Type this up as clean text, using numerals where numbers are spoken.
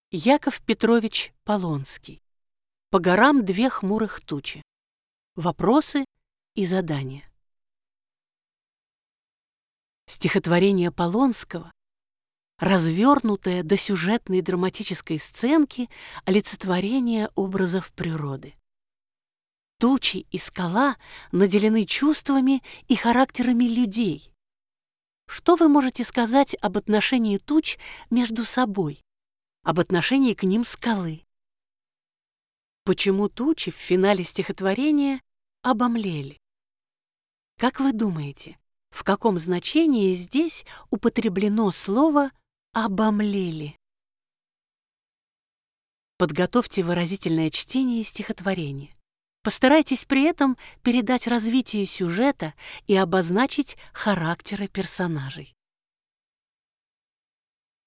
Яков Петрович Полонский. По горам две хмурых тучи. Вопросы и задания. Стихотворение Полонского, развернутое до сюжетной драматической сценки, олицетворение образов природы. Тучи и скала наделены чувствами и характерами людей. Что вы можете сказать об отношении туч между собой, об отношении к ним скалы? Почему тучи в финале стихотворения обомлели? Как вы думаете, в каком значении здесь употреблено слово «обомлели»? Подготовьте выразительное чтение стихотворения. Постарайтесь при этом передать развитие сюжета и обозначить характеры персонажей.